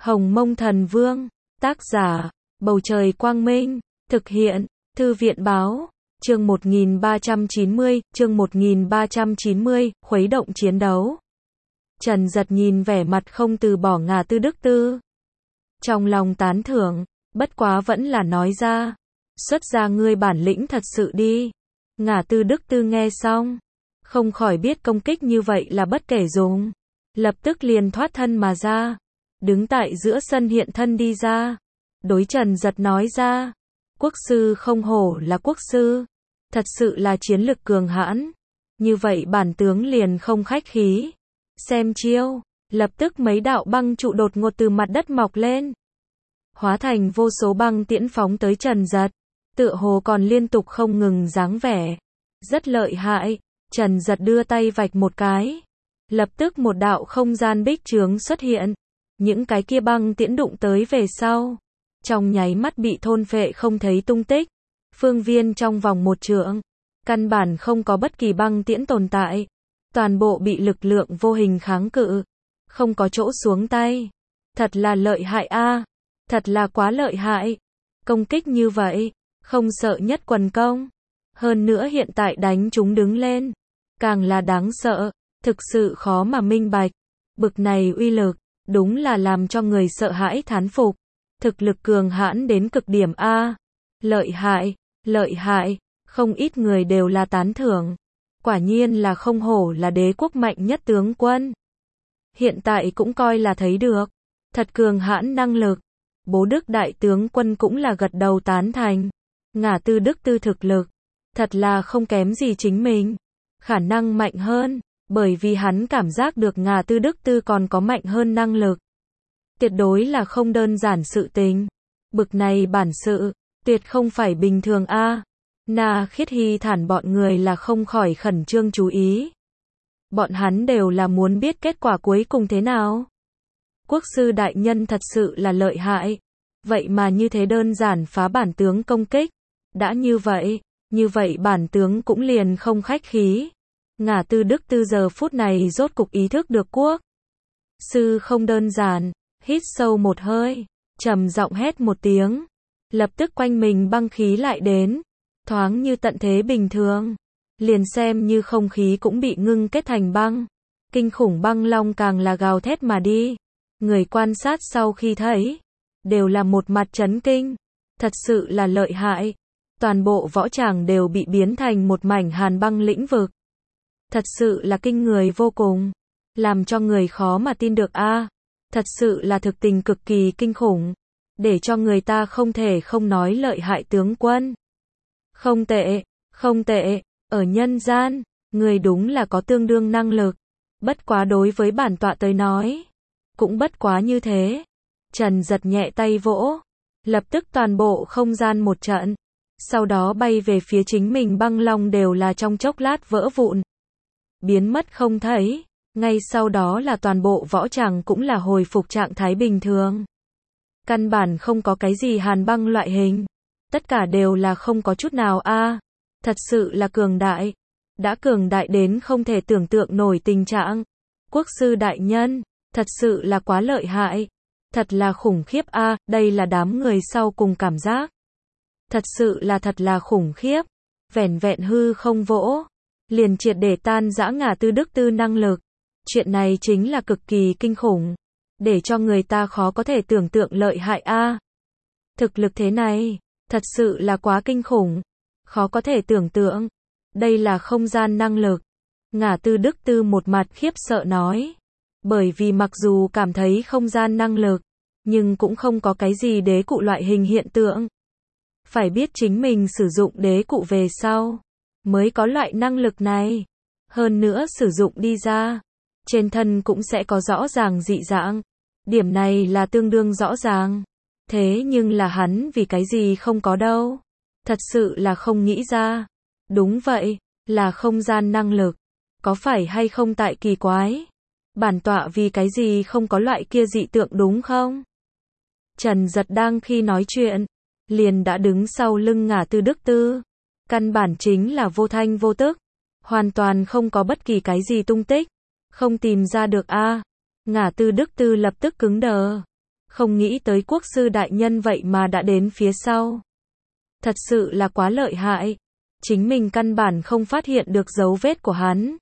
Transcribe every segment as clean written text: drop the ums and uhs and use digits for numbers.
Hồng Mông Thần Vương, tác giả, Bầu Trời Quang Minh, thực hiện, Thư viện Báo, chương 1390, khuấy động chiến đấu. Trần Dật nhìn vẻ mặt không từ bỏ Ngà Tư Đức Tư. Trong lòng tán thưởng, bất quá vẫn là nói ra. Xuất ra ngươi bản lĩnh thật sự đi. Ngà Tư Đức Tư nghe xong, không khỏi biết công kích như vậy là bất kể dùng. Lập tức liền thoát thân mà ra. Đứng tại giữa sân hiện thân đi ra. Đối Trần Dật nói ra. Quốc sư không hổ là quốc sư. Thật sự là chiến lực cường hãn. Như vậy bản tướng liền không khách khí. Xem chiêu. Lập tức mấy đạo băng trụ đột ngột từ mặt đất mọc lên. Hóa thành vô số băng tiễn phóng tới Trần Dật. Tựa hồ còn liên tục không ngừng dáng vẻ. Rất lợi hại. Trần Dật đưa tay vạch một cái. Lập tức một đạo không gian bích chướng xuất hiện. Những cái kia băng tiễn đụng tới về sau. Trong nháy mắt bị thôn phệ không thấy tung tích. Phương viên trong vòng một trượng. Căn bản không có bất kỳ băng tiễn tồn tại. Toàn bộ bị lực lượng vô hình kháng cự. Không có chỗ xuống tay. Thật là lợi hại a. Thật là quá lợi hại. Công kích như vậy. Không sợ nhất quần công. Hơn nữa hiện tại đánh chúng đứng lên. Càng là đáng sợ. Thực sự khó mà minh bạch. Bực này uy lực. Đúng là làm cho người sợ hãi thán phục. Thực lực cường hãn đến cực điểm a. Lợi hại. Lợi hại. Không ít người đều là tán thưởng. Quả nhiên là không hổ là đế quốc mạnh nhất tướng quân. Hiện tại cũng coi là thấy được. Thật cường hãn năng lực. Bố Đức đại tướng quân cũng là gật đầu tán thành. Ngà Tư Đức Tư thực lực. Thật là không kém gì chính mình. Khả năng mạnh hơn. Bởi vì hắn cảm giác được Ngà Tư Đức Tư còn có mạnh hơn năng lực. Tuyệt đối là không đơn giản sự tình. Bực này bản sự. Tuyệt không phải bình thường a. Na Khiết Hy thản bọn người là không khỏi khẩn trương chú ý. Bọn hắn đều là muốn biết kết quả cuối cùng thế nào. Quốc sư đại nhân thật sự là lợi hại. Vậy mà như thế đơn giản phá bản tướng công kích. Đã như vậy bản tướng cũng liền không khách khí. Ngà Tư Đức Tư giờ phút này rốt cục ý thức được quốc sư không đơn giản. Hít sâu một hơi, trầm giọng hét một tiếng. Lập tức quanh mình băng khí lại đến. Thoáng như tận thế bình thường. Liền xem như không khí cũng bị ngưng kết thành băng. Kinh khủng băng long càng là gào thét mà đi. Người quan sát sau khi thấy, đều là một mặt chấn kinh. Thật sự là lợi hại. Toàn bộ võ tràng đều bị biến thành một mảnh hàn băng lĩnh vực. Thật sự là kinh người vô cùng. Làm cho người khó mà tin được a. Thật sự là thực tình cực kỳ kinh khủng. Để cho người ta không thể không nói lợi hại tướng quân. Không tệ, không tệ. Ở nhân gian, người đúng là có tương đương năng lực. Bất quá đối với bản tọa tới nói. Cũng bất quá như thế. Trần Dật nhẹ tay vỗ. Lập tức toàn bộ không gian một trận. Sau đó bay về phía chính mình băng long đều là trong chốc lát vỡ vụn. Biến mất không thấy. Ngay sau đó là toàn bộ võ tràng cũng là hồi phục trạng thái bình thường. Căn bản không có cái gì hàn băng loại hình. Tất cả đều là không có chút nào a. Thật sự là cường đại. Đã cường đại đến không thể tưởng tượng nổi tình trạng. Quốc sư đại nhân, thật sự là quá lợi hại. Thật là khủng khiếp a. Đây là đám người sau cùng cảm giác. Thật sự là thật là khủng khiếp. Vẻn vẹn hư không vỗ. Liền triệt để tan rã Ngà Tư Đức Tư năng lực. Chuyện này chính là cực kỳ kinh khủng. Để cho người ta khó có thể tưởng tượng lợi hại a. Thực lực thế này, thật sự là quá kinh khủng. Khó có thể tưởng tượng. Đây là không gian năng lực. Ngà Tư Đức Tư một mặt khiếp sợ nói. Bởi vì mặc dù cảm thấy không gian năng lực, nhưng cũng không có cái gì đế cụ loại hình hiện tượng. Phải biết chính mình sử dụng đế cụ về sau, mới có loại năng lực này. Hơn nữa sử dụng đi ra, trên thân cũng sẽ có rõ ràng dị dạng. Điểm này là tương đương rõ ràng. Thế nhưng là hắn vì cái gì không có đâu. Thật sự là không nghĩ ra. Đúng vậy, là không gian năng lực. Có phải hay không tại kỳ quái? Bản tọa vì cái gì không có loại kia dị tượng đúng không? Trần Dật đang khi nói chuyện, liền đã đứng sau lưng Ngà Tư Đức Tư. Căn bản chính là vô thanh vô tức. Hoàn toàn không có bất kỳ cái gì tung tích. Không tìm ra được a. Ngà Tư Đức Tư lập tức cứng đờ. Không nghĩ tới quốc sư đại nhân vậy mà đã đến phía sau. Thật sự là quá lợi hại. Chính mình căn bản không phát hiện được dấu vết của hắn.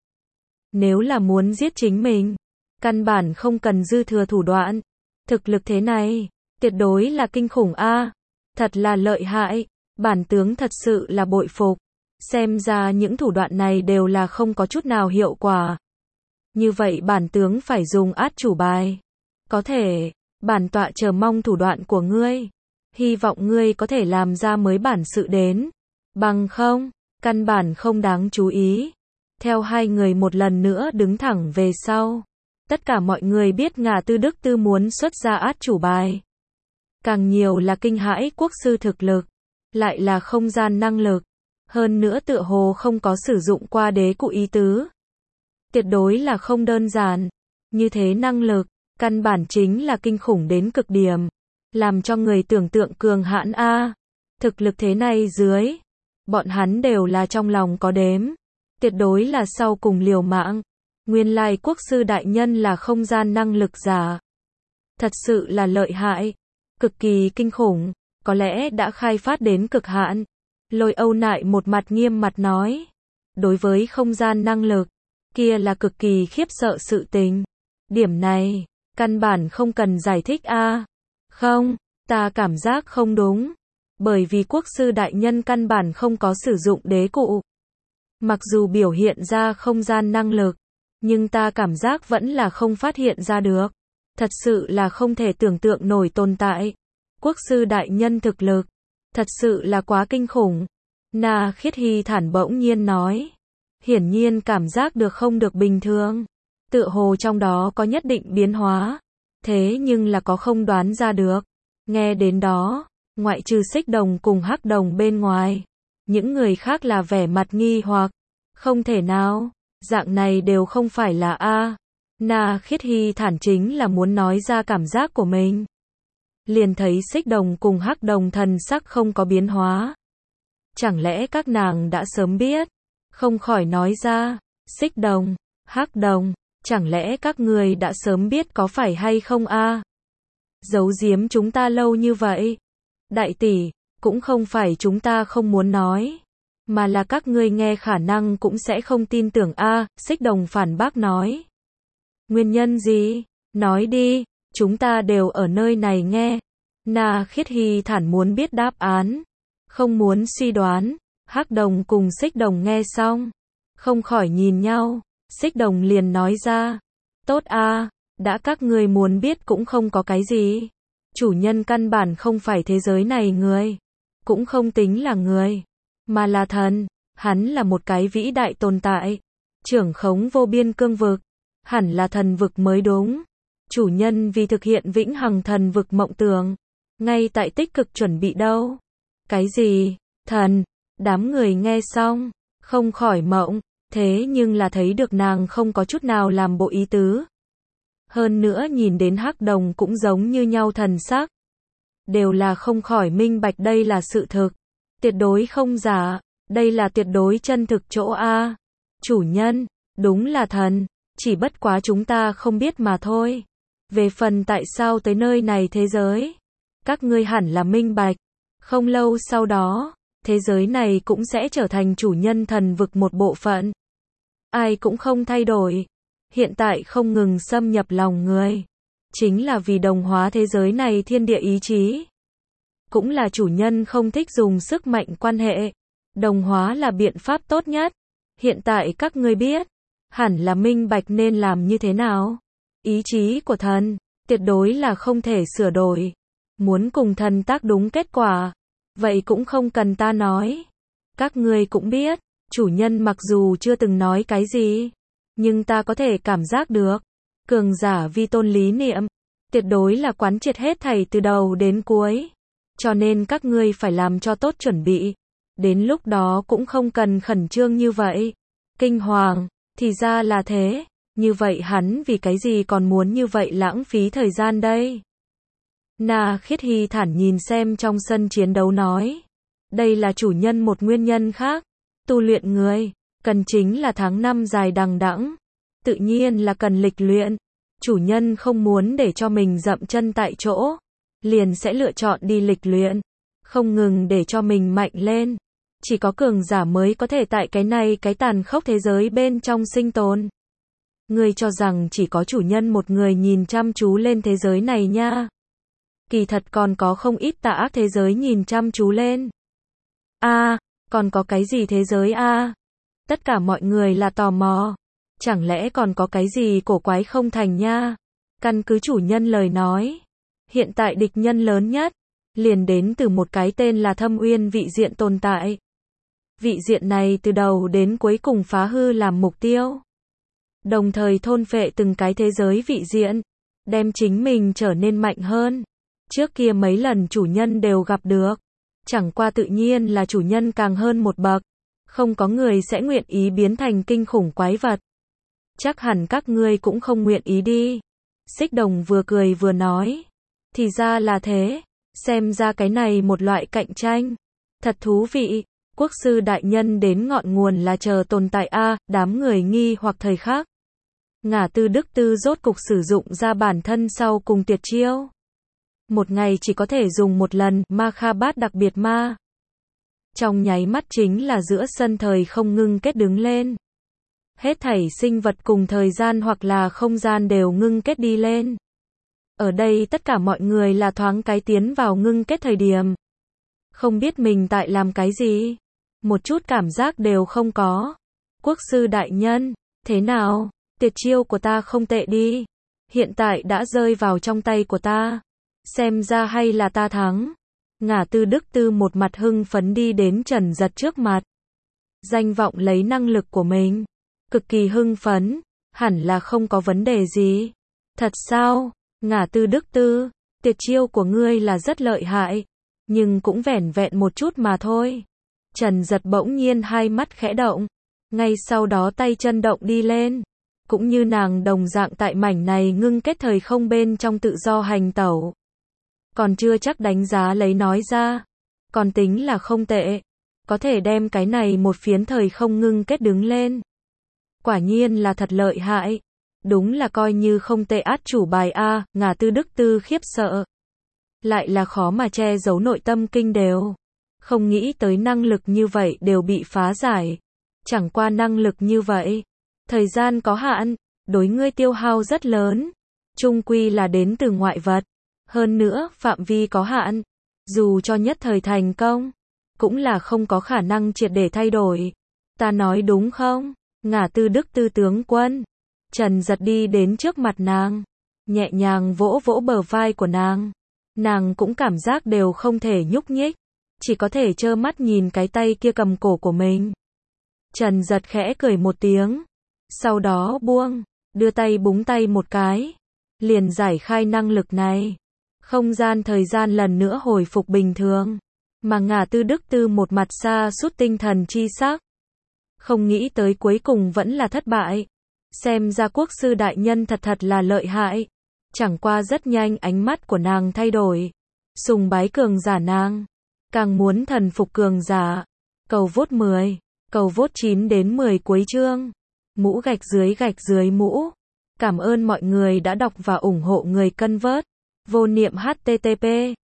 Nếu là muốn giết chính mình, căn bản không cần dư thừa thủ đoạn. Thực lực thế này, tuyệt đối là kinh khủng a. Thật là lợi hại, bản tướng thật sự là bội phục. Xem ra những thủ đoạn này đều là không có chút nào hiệu quả. Như vậy bản tướng phải dùng át chủ bài. Có thể, bản tọa chờ mong thủ đoạn của ngươi. Hy vọng ngươi có thể làm ra mới bản sự đến. Bằng không, căn bản không đáng chú ý. Theo hai người một lần nữa đứng thẳng về sau. Tất cả mọi người biết Ngà Tư Đức Tư muốn xuất ra át chủ bài. Càng nhiều là kinh hãi quốc sư thực lực. Lại là không gian năng lực. Hơn nữa tựa hồ không có sử dụng qua đế cụ ý tứ. Tuyệt đối là không đơn giản. Như thế năng lực, căn bản chính là kinh khủng đến cực điểm. Làm cho người tưởng tượng cường hãn a. Thực lực thế này dưới. Bọn hắn đều là trong lòng có đếm. Tuyệt đối là sau cùng liều mạng. Nguyên lai quốc sư đại nhân là không gian năng lực giả. Thật sự là lợi hại. Cực kỳ kinh khủng. Có lẽ đã khai phát đến cực hạn. Lôi Âu Nại một mặt nghiêm mặt nói. Đối với không gian năng lực, kia là cực kỳ khiếp sợ sự tình. Điểm này, căn bản không cần giải thích a. Không, ta cảm giác không đúng. Bởi vì quốc sư đại nhân căn bản không có sử dụng đế cụ. Mặc dù biểu hiện ra không gian năng lực, nhưng ta cảm giác vẫn là không phát hiện ra được. Thật sự là không thể tưởng tượng nổi tồn tại. Quốc sư đại nhân thực lực, thật sự là quá kinh khủng. Na Khiết Hy thản bỗng nhiên nói. Hiển nhiên cảm giác được không được bình thường. Tựa hồ trong đó có nhất định biến hóa. Thế nhưng là có không đoán ra được. Nghe đến đó, ngoại trừ Xích Đồng cùng Hắc Đồng bên ngoài. Những người khác là vẻ mặt nghi hoặc. Không thể nào, dạng này đều không phải là A. Na Khiết Hy thản chính là muốn nói ra cảm giác của mình. Liền thấy Xích Đồng cùng Hắc Đồng thần sắc không có biến hóa. Chẳng lẽ các nàng đã sớm biết? Không khỏi nói ra, Xích Đồng, Hắc Đồng, chẳng lẽ các người đã sớm biết có phải hay không a? Giấu giếm chúng ta lâu như vậy. Đại tỷ, cũng không phải chúng ta không muốn nói, mà là các ngươi nghe khả năng cũng sẽ không tin tưởng a. Xích Đồng phản bác nói. Nguyên nhân gì? Nói đi, chúng ta đều ở nơi này nghe. Na Khiết Hy thản muốn biết đáp án, không muốn suy đoán. Hắc Đồng cùng Xích Đồng nghe xong, không khỏi nhìn nhau. Xích Đồng liền nói ra, tốt a, đã các ngươi muốn biết cũng không có cái gì. Chủ nhân căn bản không phải thế giới này người, cũng không tính là người, mà là thần. Hắn là một cái vĩ đại tồn tại, trưởng khống vô biên cương vực, hẳn là thần vực mới đúng. Chủ nhân vì thực hiện vĩnh hằng thần vực mộng tưởng, ngay tại tích cực chuẩn bị đâu. Cái gì? Thần? Đám người nghe xong, không khỏi mộng, thế nhưng là thấy được nàng không có chút nào làm bộ ý tứ. Hơn nữa nhìn đến Hắc Đồng cũng giống như nhau thần sắc. Đều là không khỏi minh bạch đây là sự thực. Tuyệt đối không giả, đây là tuyệt đối chân thực chỗ a. Chủ nhân, đúng là thần, chỉ bất quá chúng ta không biết mà thôi. Về phần tại sao tới nơi này thế giới, các ngươi hẳn là minh bạch. Không lâu sau đó, thế giới này cũng sẽ trở thành chủ nhân thần vực một bộ phận. Ai cũng không thay đổi. Hiện tại không ngừng xâm nhập lòng người. Chính là vì đồng hóa thế giới này thiên địa ý chí. Cũng là chủ nhân không thích dùng sức mạnh quan hệ. Đồng hóa là biện pháp tốt nhất. Hiện tại các ngươi biết, hẳn là minh bạch nên làm như thế nào. Ý chí của thần, tuyệt đối là không thể sửa đổi. Muốn cùng thần tác đúng kết quả, vậy cũng không cần ta nói. Các ngươi cũng biết, chủ nhân mặc dù chưa từng nói cái gì, nhưng ta có thể cảm giác được. Cường giả vi tôn lý niệm, tuyệt đối là quán triệt hết thảy từ đầu đến cuối. Cho nên các ngươi phải làm cho tốt chuẩn bị. Đến lúc đó cũng không cần khẩn trương như vậy. Kinh hoàng, thì ra là thế. Như vậy hắn vì cái gì còn muốn như vậy lãng phí thời gian đây? Na Khiết Hy thản nhìn xem trong sân chiến đấu nói. Đây là chủ nhân một nguyên nhân khác. Tu luyện người, cần chính là tháng năm dài đằng đẵng. Tự nhiên là cần lịch luyện. chủ nhân không muốn để cho mình dậm chân tại chỗ, liền sẽ lựa chọn đi lịch luyện, không ngừng để cho mình mạnh lên. Chỉ có cường giả mới có thể tại cái tàn khốc thế giới bên trong sinh tồn. Ngươi cho rằng chỉ có chủ nhân một người nhìn chăm chú lên thế giới này nha. Kỳ thật còn có không ít tà ác thế giới nhìn chăm chú lên. Còn có cái gì thế giới Tất cả mọi người là tò mò. Chẳng lẽ còn có cái gì cổ quái không thành nha? Căn cứ chủ nhân lời nói, hiện tại địch nhân lớn nhất, liền đến từ một cái tên là Thâm Uyên vị diện tồn tại. Vị diện này từ đầu đến cuối cùng phá hư làm mục tiêu. Đồng thời thôn phệ từng cái thế giới vị diện, đem chính mình trở nên mạnh hơn. Trước kia mấy lần chủ nhân đều gặp được. Chẳng qua tự nhiên là chủ nhân càng hơn một bậc. Không có người sẽ nguyện ý biến thành kinh khủng quái vật. Chắc hẳn các ngươi cũng không nguyện ý đi. Xích Đồng vừa cười vừa nói. Thì ra là thế. Xem ra cái này một loại cạnh tranh. Thật thú vị. Quốc sư đại nhân đến ngọn nguồn là chờ tồn tại đám người nghi hoặc thời khắc. Ngả Tư Đức Tư rốt cục sử dụng ra bản thân sau cùng tuyệt chiêu. Một ngày chỉ có thể dùng một lần, ma kha bát đặc biệt ma. Trong nháy mắt chính là giữa sân thời không ngưng kết đứng lên. Hết thảy sinh vật cùng thời gian hoặc là không gian đều ngưng kết đi lên. Ở đây tất cả mọi người là thoáng cái tiến vào ngưng kết thời điểm. Không biết mình tại làm cái gì. Một chút cảm giác đều không có. Quốc sư đại nhân, thế nào? Tuyệt chiêu của ta không tệ đi. Hiện tại đã rơi vào trong tay của ta. Xem ra hay là ta thắng. Ngả Tư Đức Tư một mặt hưng phấn đi đến Trần Giật trước mặt. Danh vọng lấy năng lực của mình. Cực kỳ hưng phấn. Hẳn là không có vấn đề gì. Thật sao? Ngả Tư Đức Tư, tuyệt chiêu của ngươi là rất lợi hại. Nhưng cũng vẻn vẹn một chút mà thôi. Trần Giật bỗng nhiên hai mắt khẽ động. Ngay sau đó tay chân động đi lên. Cũng như nàng đồng dạng tại mảnh này ngưng kết thời không bên trong tự do hành tẩu. Còn chưa chắc đánh giá lấy nói ra. Còn tính là không tệ. Có thể đem cái này một phiến thời không ngưng kết đứng lên. Quả nhiên là thật lợi hại. Đúng là coi như không tệ át chủ bài Ngả Tư Đức Tư khiếp sợ. Lại là khó mà che giấu nội tâm kinh đều. Không nghĩ tới năng lực như vậy đều bị phá giải. Chẳng qua năng lực như vậy. Thời gian có hạn, đối ngươi tiêu hao rất lớn. Chung quy là đến từ ngoại vật. Hơn nữa, phạm vi có hạn. Dù cho nhất thời thành công, cũng là không có khả năng triệt để thay đổi. Ta nói đúng không? Ngả Tư Đức Tư tướng quân. Trần Giật đi đến trước mặt nàng. Nhẹ nhàng vỗ vỗ bờ vai của nàng. Nàng cũng cảm giác đều không thể nhúc nhích. Chỉ có thể trơ mắt nhìn cái tay kia cầm cổ của mình. Trần Giật khẽ cười một tiếng. Sau đó buông. Đưa tay búng tay một cái. Liền giải khai năng lực này. Không gian thời gian lần nữa hồi phục bình thường. Mà Ngả Tư Đức Tư một mặt xa sút tinh thần chi sắc. Không nghĩ tới cuối cùng vẫn là thất bại. Xem ra quốc sư đại nhân thật là lợi hại. Chẳng qua rất nhanh ánh mắt của nàng thay đổi. Sùng bái cường giả nàng. Càng muốn thần phục cường giả. Cầu vote 10. Cầu vote 9 đến 10 cuối chương. Mũ gạch dưới mũ. Cảm ơn mọi người đã đọc và ủng hộ người cân vớt. Vô niệm http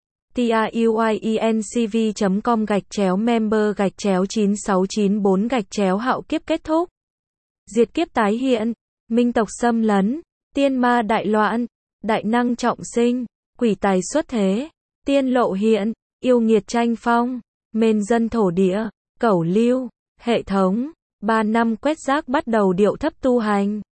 truyencv.com/member/9694 hạo kiếp kết thúc. Diệt kiếp tái hiện. Minh tộc xâm lấn. Tiên ma đại loạn. Đại năng trọng sinh. Quỷ tài xuất thế. Tiên lộ hiện. Yêu nghiệt tranh phong. Mên dân thổ địa. Cẩu lưu. Hệ thống. 3 năm quét rác bắt đầu điệu thấp tu hành.